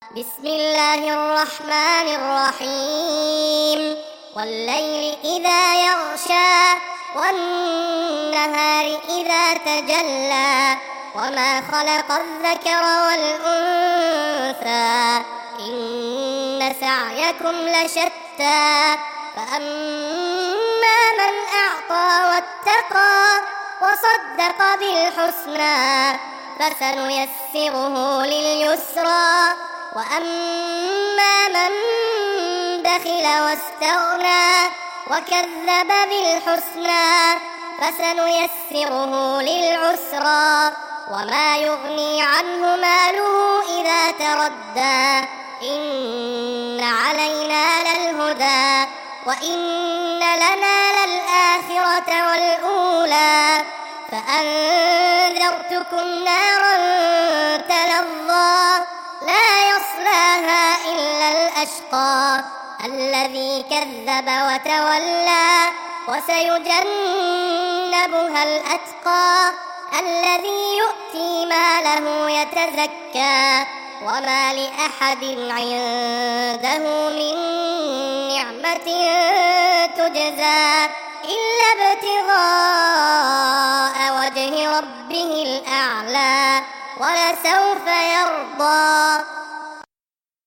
بسم الله الرحمن الرحيم. والليل إذا يغشى والنهار إذا تجلى وما خلق الذكر والأنثى إن سعيكم لشتى فأما من أعطى واتقى وصدق بالحسنى فسنيسره لليسرى وأما من بخل واستغنى وكذب بالحسنى فسنيسره للعسرى وما يغني عنه ماله إذا تردى إن علينا للهدى وإن لنا للآخرة والأولى فأنذرتكم نارا تلظى لا يصلاها إلا الأشقى الذي كذب وتولى وسيجنبها الأتقى الذي يؤتي ماله يتزكى وما لأحد عنده من نعمة تجزى إلا ابتغاء وجه ربه الأعلى ولسوف يرضى.